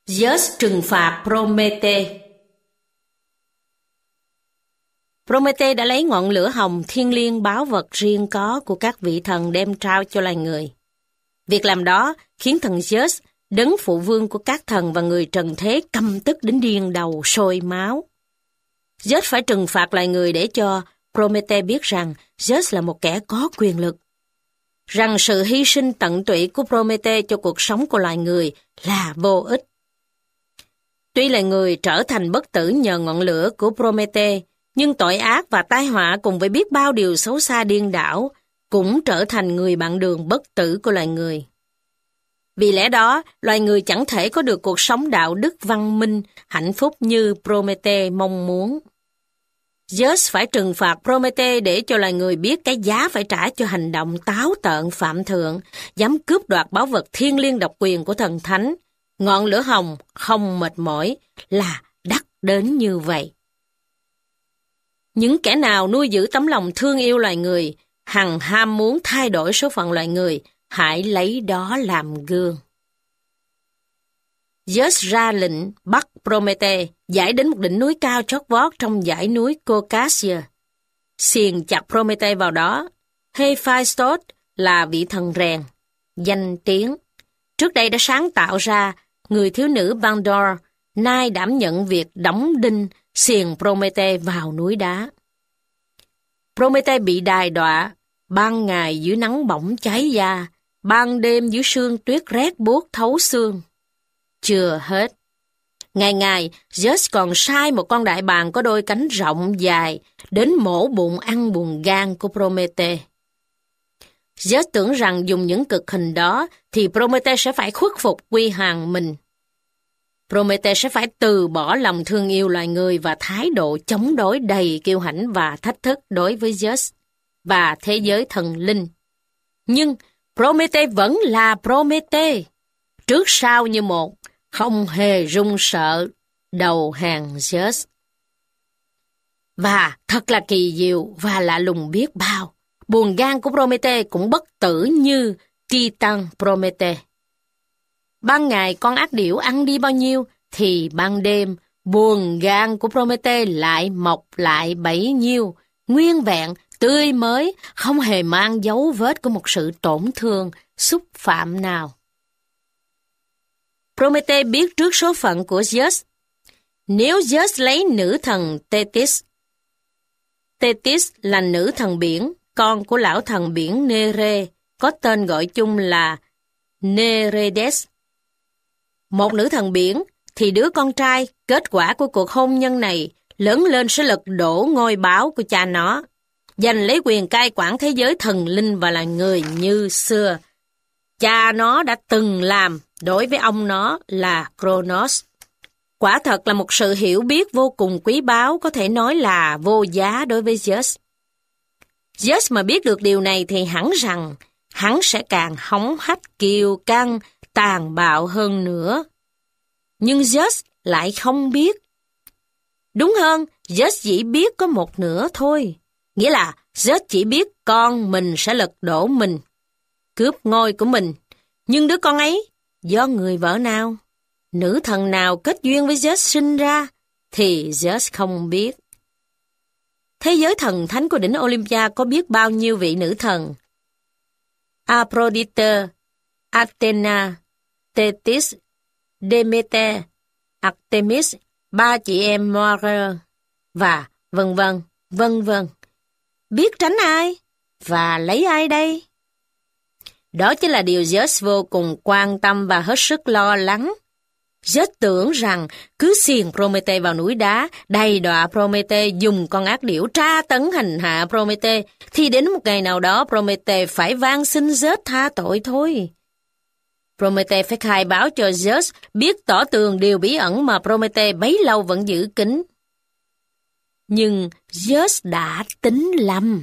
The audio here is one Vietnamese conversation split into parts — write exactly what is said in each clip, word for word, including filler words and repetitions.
Zeus trừng phạt Promete. Promete đã lấy ngọn lửa hồng thiêng liêng báu vật riêng có của các vị thần đem trao cho loài người. Việc làm đó khiến thần Zeus, đấng phụ vương của các thần và người trần thế, căm tức đến điên đầu sôi máu. Zeus phải trừng phạt loài người để cho Promete biết rằng Zeus là một kẻ có quyền lực, rằng sự hy sinh tận tụy của Promete cho cuộc sống của loài người là vô ích. Tuy loài người trở thành bất tử nhờ ngọn lửa của Promete, nhưng tội ác và tai họa cùng với biết bao điều xấu xa điên đảo cũng trở thành người bạn đường bất tử của loài người. Vì lẽ đó, loài người chẳng thể có được cuộc sống đạo đức văn minh, hạnh phúc như Promete mong muốn. Zeus phải trừng phạt Promete để cho loài người biết cái giá phải trả cho hành động táo tợn phạm thượng, dám cướp đoạt báu vật thiêng liêng độc quyền của thần thánh. Ngọn lửa hồng không mệt mỏi là đắc đến như vậy. Những kẻ nào nuôi giữ tấm lòng thương yêu loài người, hằng ham muốn thay đổi số phận loài người, hãy lấy đó làm gương. Zeus ra lệnh bắt Promete giải đến một đỉnh núi cao chót vót trong dãy núi Caucasia. Xiềng chặt Promete vào đó. Hephaestus là vị thần rèn, danh tiếng, trước đây đã sáng tạo ra người thiếu nữ Pandor, nay đảm nhận việc đóng đinh xiềng Promete vào núi đá. Promete bị đày đọa, ban ngày dưới nắng bỏng cháy da, ban đêm dưới sương tuyết rét buốt thấu xương. Chưa hết. Ngày ngày, Zeus còn sai một con đại bàng có đôi cánh rộng dài đến mổ bụng ăn buồng gan của Promete. Zeus tưởng rằng dùng những cực hình đó thì Promete sẽ phải khuất phục quy hàng mình. Promete sẽ phải từ bỏ lòng thương yêu loài người và thái độ chống đối đầy kiêu hãnh và thách thức đối với Zeus và thế giới thần linh. Nhưng Promete vẫn là Promete, trước sau như một, không hề run sợ đầu hàng Zeus. Và thật là kỳ diệu và lạ lùng biết bao, buồng gan của Promete cũng bất tử như Titan Promete. Ban ngày con ác điểu ăn đi bao nhiêu, thì ban đêm buồng gan của Promete lại mọc lại bấy nhiêu, nguyên vẹn, tươi mới, không hề mang dấu vết của một sự tổn thương, xúc phạm nào. Promete biết trước số phận của Zeus. Nếu Zeus lấy nữ thần Tethys, Tethys là nữ thần biển, con của lão thần biển Nere, có tên gọi chung là Nereides. Một nữ thần biển, thì đứa con trai, kết quả của cuộc hôn nhân này, lớn lên sẽ lật đổ ngôi báo của cha nó, giành lấy quyền cai quản thế giới thần linh và là người như xưa. Cha nó đã từng làm đối với ông nó là Kronos. Quả thật là một sự hiểu biết vô cùng quý báu, có thể nói là vô giá đối với Zeus. Zeus mà biết được điều này thì hẳn rằng hắn sẽ càng hống hách kiêu căng, tàn bạo hơn nữa. Nhưng Zeus lại không biết. Đúng hơn, Zeus chỉ biết có một nửa thôi. Nghĩa là Zeus chỉ biết con mình sẽ lật đổ mình, cướp ngôi của mình. Nhưng đứa con ấy, do người vợ nào, nữ thần nào kết duyên với Zeus sinh ra, thì Zeus không biết. Thế giới thần thánh của đỉnh Olympia có biết bao nhiêu vị nữ thần. Aphrodite, Athena, Tethys, Demeter, Artemis, ba chị em Moira, và vân vân, vân vân. Biết tránh ai? Và lấy ai đây? Đó chính là điều Zeus vô cùng quan tâm và hết sức lo lắng. Zeus tưởng rằng cứ xiềng Promete vào núi đá, đầy đọa Promete, dùng con ác điểu tra tấn hành hạ Promete, thì đến một ngày nào đó Promete phải van xin Zeus tha tội thôi. Promete phải khai báo cho Zeus biết tỏ tường điều bí ẩn mà Promete bấy lâu vẫn giữ kín. Nhưng Zeus đã tính lầm.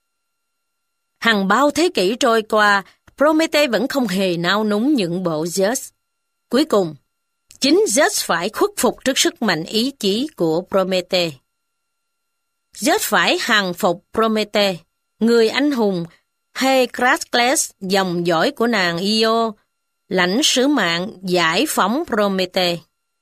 Hàng bao thế kỷ trôi qua, Promete vẫn không hề nao núng nhượng bộ Zeus. Cuối cùng, chính Zeus phải khuất phục trước sức mạnh ý chí của Promete. Zeus phải hàng phục Promete, người anh hùng Heracles dòng dõi của nàng Io, lãnh sứ mạng giải phóng Promethea.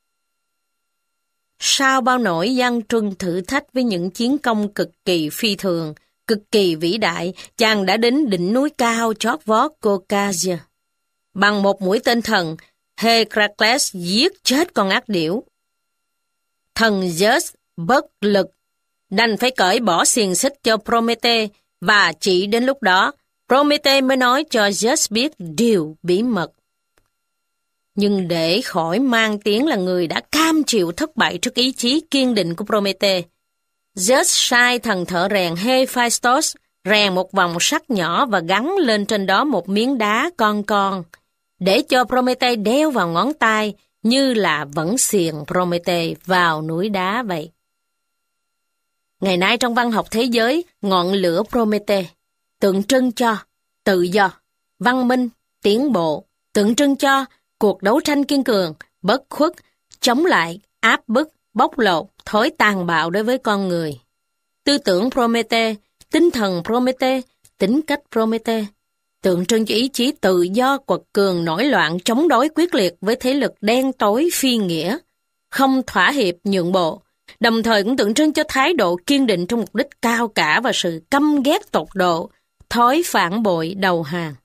Sau bao nỗi gian truân thử thách với những chiến công cực kỳ phi thường, cực kỳ vĩ đại, chàng đã đến đỉnh núi cao chót vót Caucasia. Bằng một mũi tên thần, Heracles giết chết con ác điểu. Thần Zeus bất lực, đành phải cởi bỏ xiềng xích cho Promethea, và chỉ đến lúc đó, Promethea mới nói cho Zeus biết điều bí mật. Nhưng để khỏi mang tiếng là người đã cam chịu thất bại trước ý chí kiên định của Promethea, Zeus sai thần thợ rèn Hephaestus rèn một vòng sắt nhỏ và gắn lên trên đó một miếng đá con con, để cho Promethea đeo vào ngón tay như là vẫn xiềng Promethea vào núi đá vậy. Ngày nay trong văn học thế giới, ngọn lửa Promethea tượng trưng cho tự do, văn minh, tiến bộ, tượng trưng cho cuộc đấu tranh kiên cường, bất khuất, chống lại, áp bức, bóc lột, thói tàn bạo đối với con người. Tư tưởng Promethea, tinh thần Promethea, tính cách Promethea, tượng trưng cho ý chí tự do quật cường nổi loạn chống đối quyết liệt với thế lực đen tối phi nghĩa, không thỏa hiệp nhượng bộ, đồng thời cũng tượng trưng cho thái độ kiên định trong mục đích cao cả và sự căm ghét tột độ, thói phản bội đầu hàng.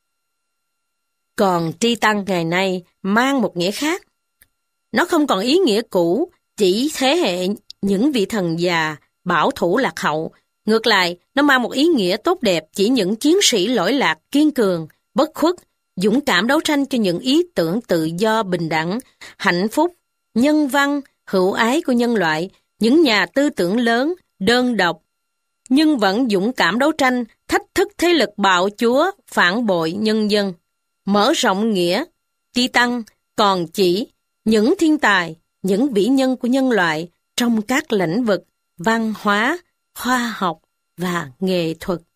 Còn Titan ngày nay mang một nghĩa khác. Nó không còn ý nghĩa cũ, chỉ thế hệ những vị thần già, bảo thủ lạc hậu. Ngược lại, nó mang một ý nghĩa tốt đẹp chỉ những chiến sĩ lỗi lạc, kiên cường, bất khuất, dũng cảm đấu tranh cho những ý tưởng tự do, bình đẳng, hạnh phúc, nhân văn, hữu ái của nhân loại, những nhà tư tưởng lớn, đơn độc, nhưng vẫn dũng cảm đấu tranh, thách thức thế lực bạo chúa, phản bội nhân dân. Mở rộng nghĩa, Titan còn chỉ những thiên tài, những vĩ nhân của nhân loại trong các lĩnh vực văn hóa, khoa học và nghệ thuật.